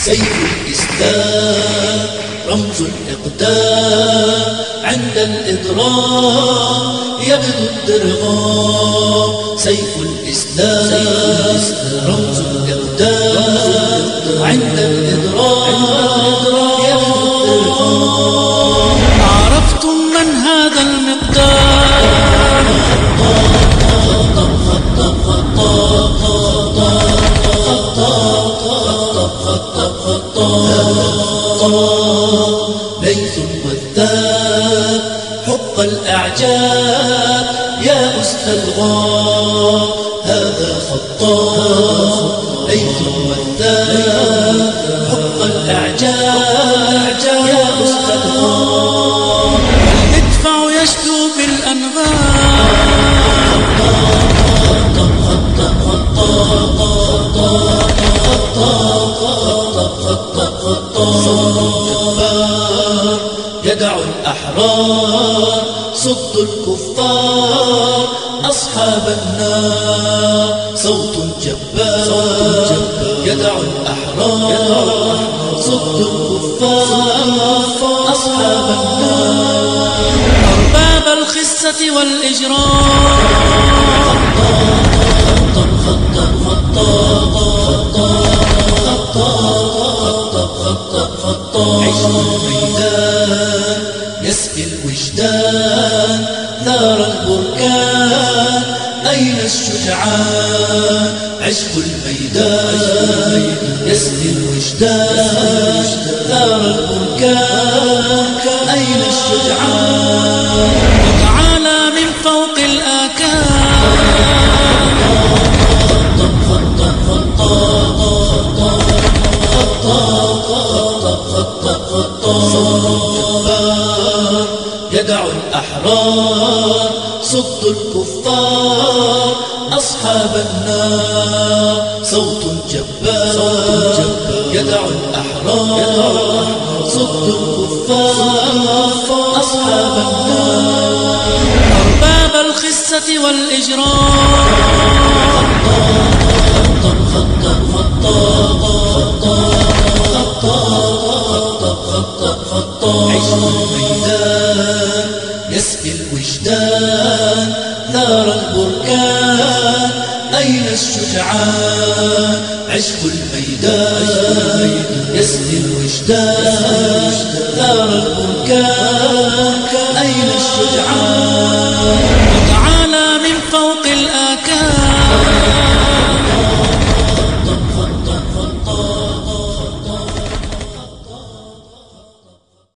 سيف الإسلام رمز الإقدام عند الإضرام يبدو الدرغام. سيف الإسلام رمز الإقدام عند الإضرام يبدو الدرغام. عرفتم من هذا المقدار؟ ليث وذاب حق الأعجاب يا أسد الغاب هذا خطاب. ليث وذاب حق الأعجاب يا أسد الغاب. المدفع يشدو بالأنغام يدع الأحرار صد الكفار أصحاب النار. صوت جبار يدع الأحرار صد الكفار أصحاب النار. أرباب الخسة والإجرام عشق الميدان يسقي الوجدان ثار البركان أين الشجعان. عشق الميدان يسقي الوجدان ثار البركان أين الشجعان. وتعالى من فوق الآكام يدع الأحرار صد الكفار أصحاب النار. صوت جبار يدع الأحرار صد الكفار أصحاب النار. أرباب الخسة والإجرام عشق الميدان يسقي الوجدان ثار البركان أين الشجعان. عشق الميدان يسقي الوجدان ثار البركان أين الشجعان.